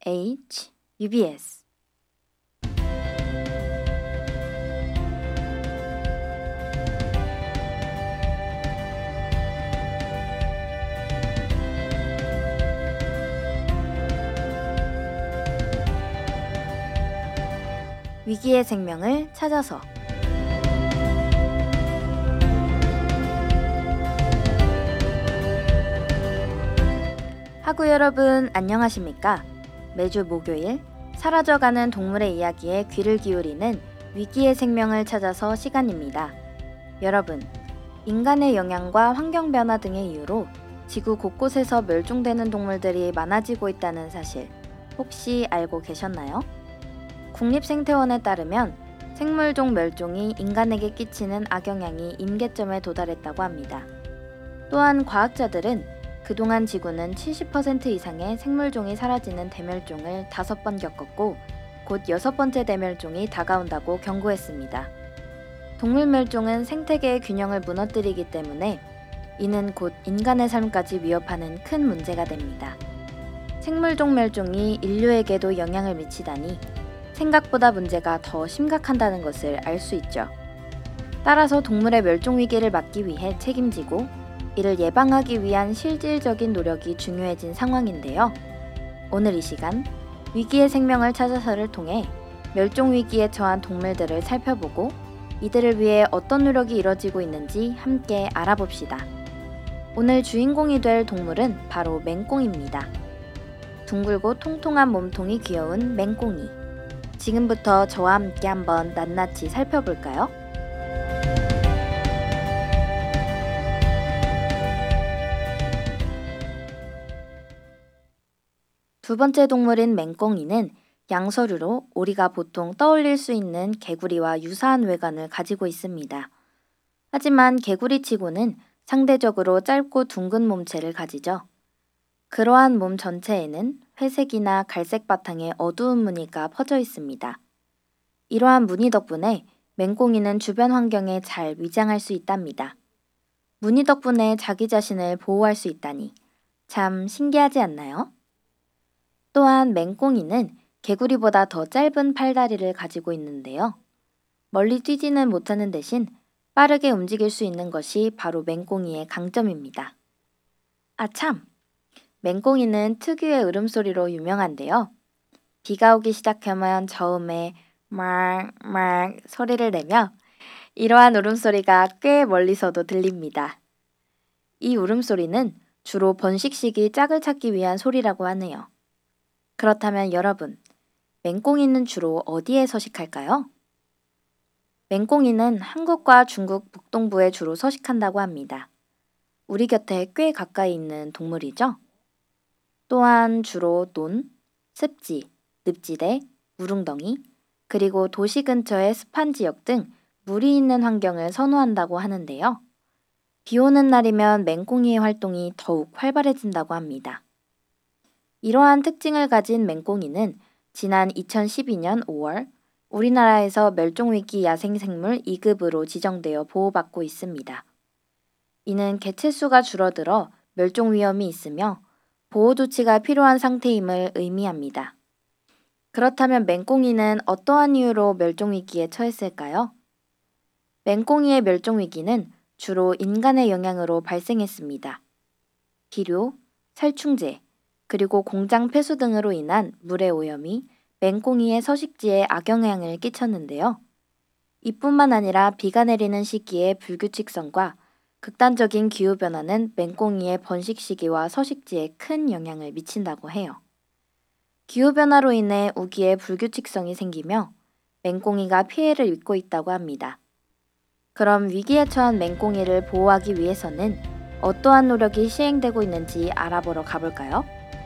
H, UBS. 위기의 생명을 찾아서. 하구 여러분 안녕하십니까? 매주 목요일 사라져가는 동물의 이야기에 귀를 기울이는 위기의 생명을 찾아서 시간입니다. 여러분, 인간의 영향과 환경 변화 등의 이유로 지구 곳곳에서 멸종되는 동물들이 많아지고 있다는 사실 혹시 알고 계셨나요? 국립생태원에 따르면 생물종 멸종이 인간에게 끼치는 악영향이 임계점에 도달했다고 합니다. 또한 과학자들은 그동안 지구는 70% 이상의 생물종이 사라지는 대멸종을 5번 겪었고 곧 6번째 대멸종이 다가온다고 경고했습니다. 동물 멸종은 생태계의 균형을 무너뜨리기 때문에 이는 곧 인간의 삶까지 위협하는 큰 문제가 됩니다. 생물종 멸종이 인류에게도 영향을 미치다니 생각보다 문제가 더 심각하다는 것을 알 수 있죠. 따라서 동물의 멸종 위기를 막기 위해 책임지고 이를 예방하기 위한 실질적인 노력이 중요해진 상황인데요. 오늘 이 시간 위기의 생명을 찾아서를 통해 멸종 위기에 처한 동물들을 살펴보고 이들을 위해 어떤 노력이 이뤄지고 있는지 함께 알아봅시다. 오늘 주인공이 될 동물은 바로 맹꽁입니다. 둥글고 통통한 몸통이 귀여운 맹꽁이. 지금부터 저와 함께 한번 낱낱이 살펴볼까요? 두 번째 동물인 맹꽁이는 양서류로 우리가 보통 떠올릴 수 있는 개구리와 유사한 외관을 가지고 있습니다. 하지만 개구리치고는 상대적으로 짧고 둥근 몸체를 가지죠. 그러한 몸 전체에는 회색이나 갈색 바탕에 어두운 무늬가 퍼져 있습니다. 이러한 무늬 덕분에 맹꽁이는 주변 환경에 잘 위장할 수 있답니다. 무늬 덕분에 자기 자신을 보호할 수 있다니 참 신기하지 않나요? 또한 맹꽁이는 개구리보다 더 짧은 팔다리를 가지고 있는데요. 멀리 뛰지는 못하는 대신 빠르게 움직일 수 있는 것이 바로 맹꽁이의 강점입니다. 아 참! 맹꽁이는 특유의 울음소리로 유명한데요. 비가 오기 시작하면 저음에 막 소리를 내며 이러한 울음소리가 꽤 멀리서도 들립니다. 이 울음소리는 주로 번식 시기 짝을 찾기 위한 소리라고 하네요. 그렇다면 여러분, 맹꽁이는 주로 어디에 서식할까요? 맹꽁이는 한국과 중국 북동부에 주로 서식한다고 합니다. 우리 곁에 꽤 가까이 있는 동물이죠? 또한 주로 논, 습지, 늪지대, 무릉덩이, 그리고 도시 근처의 습한 지역 등 물이 있는 환경을 선호한다고 하는데요. 비 오는 날이면 맹꽁이의 활동이 더욱 활발해진다고 합니다. 이러한 특징을 가진 맹꽁이는 지난 2012년 5월 우리나라에서 멸종위기 야생생물 2급으로 지정되어 보호받고 있습니다. 이는 개체수가 줄어들어 멸종 위험이 있으며 보호 조치가 필요한 상태임을 의미합니다. 그렇다면 맹꽁이는 어떠한 이유로 멸종위기에 처했을까요? 맹꽁이의 멸종위기는 주로 인간의 영향으로 발생했습니다. 비료, 살충제, 그리고 공장 폐수 등으로 인한 물의 오염이 맹꽁이의 서식지에 악영향을 끼쳤는데요. 이뿐만 아니라 비가 내리는 시기의 불규칙성과 극단적인 기후변화는 맹꽁이의 번식 시기와 서식지에 큰 영향을 미친다고 해요. 기후변화로 인해 우기의 불규칙성이 생기며 맹꽁이가 피해를 입고 있다고 합니다. 그럼 위기에 처한 맹꽁이를 보호하기 위해서는 어떠한 노력이 시행되고 있는지 알아보러 가볼까요?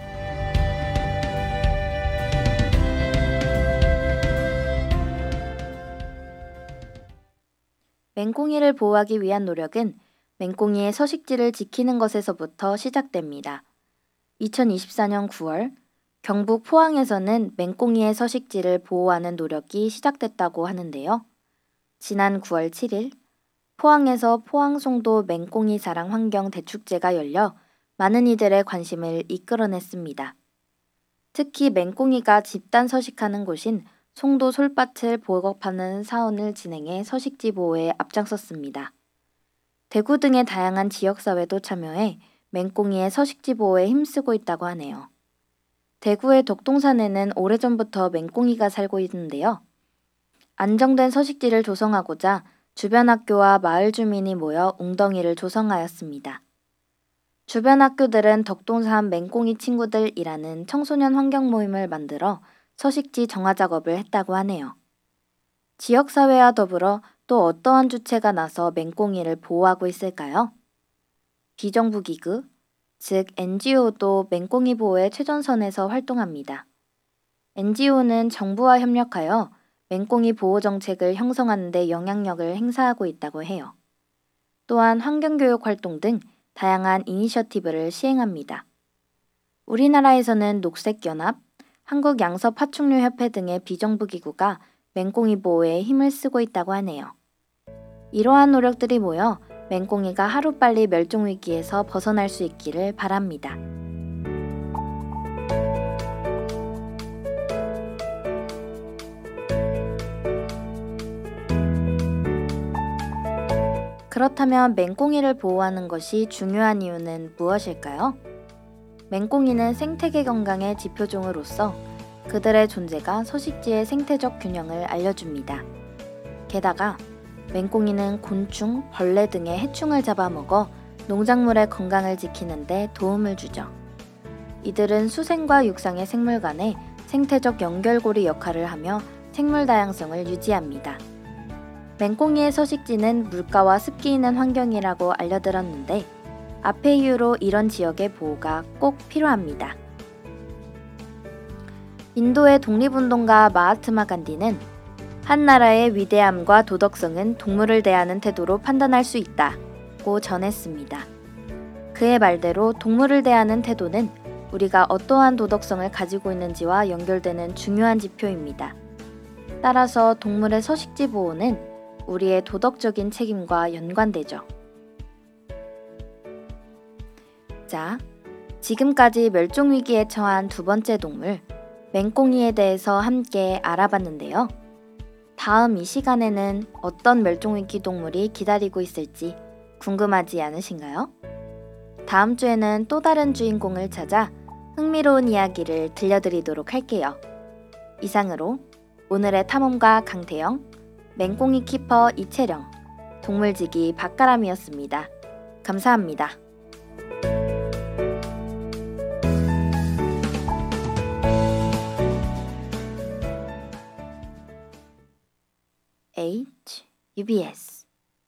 맹꽁이를 보호하기 위한 노력은 맹꽁이의 서식지를 지키는 것에서부터 시작됩니다. 2024년 9월 경북 포항에서는 맹꽁이의 서식지를 보호하는 노력이 시작됐다고 하는데요. 지난 9월 7일 포항에서 포항송도 맹꽁이 사랑 환경 대축제가 열려 많은 이들의 관심을 이끌어냈습니다. 특히 맹꽁이가 집단 서식하는 곳인 송도 솔밭을 보급하는 사원을 진행해 서식지 보호에 앞장섰습니다. 대구 등의 다양한 지역사회도 참여해 맹꽁이의 서식지 보호에 힘쓰고 있다고 하네요. 대구의 덕동산에는 오래전부터 맹꽁이가 살고 있는데요. 안정된 서식지를 조성하고자 주변 학교와 마을 주민이 모여 웅덩이를 조성하였습니다. 주변 학교들은 덕동산 맹꽁이 친구들이라는 청소년 환경 모임을 만들어 서식지 정화 작업을 했다고 하네요. 지역사회와 더불어 또 어떠한 주체가 나서 맹꽁이를 보호하고 있을까요? 비정부 기구, 즉 NGO도 맹꽁이 보호의 최전선에서 활동합니다. NGO는 정부와 협력하여 맹꽁이 보호 정책을 형성하는 데 영향력을 행사하고 있다고 해요. 또한 환경교육 활동 등 다양한 이니셔티브를 시행합니다. 우리나라에서는 녹색연합, 한국양서파충류협회 등의 비정부 기구가 맹꽁이 보호에 힘을 쓰고 있다고 하네요. 이러한 노력들이 모여 맹꽁이가 하루빨리 멸종위기에서 벗어날 수 있기를 바랍니다. 그렇다면 맹꽁이를 보호하는 것이 중요한 이유는 무엇일까요? 맹꽁이는 생태계 건강의 지표종으로서 그들의 존재가 서식지의 생태적 균형을 알려줍니다. 게다가 맹꽁이는 곤충, 벌레 등의 해충을 잡아먹어 농작물의 건강을 지키는 데 도움을 주죠. 이들은 수생과 육상의 생물 간의 생태적 연결고리 역할을 하며 생물 다양성을 유지합니다. 맹꽁이의 서식지는 물가와 습기 있는 환경이라고 알려들었는데 앞의 이유로 이런 지역의 보호가 꼭 필요합니다. 인도의 독립운동가 마하트마 간디는 한 나라의 위대함과 도덕성은 동물을 대하는 태도로 판단할 수 있다고 전했습니다. 그의 말대로 동물을 대하는 태도는 우리가 어떠한 도덕성을 가지고 있는지와 연결되는 중요한 지표입니다. 따라서 동물의 서식지 보호는 우리의 도덕적인 책임과 연관되죠. 자, 지금까지 멸종위기에 처한 두 번째 동물, 맹꽁이에 대해서 함께 알아봤는데요. 다음 이 시간에는 어떤 멸종위기 동물이 기다리고 있을지 궁금하지 않으신가요? 다음 주에는 또 다른 주인공을 찾아 흥미로운 이야기를 들려드리도록 할게요. 이상으로 오늘의 탐험가 강태영, 맹꽁이 키퍼 이채령, 동물지기 박가람이었습니다. 감사합니다. UBS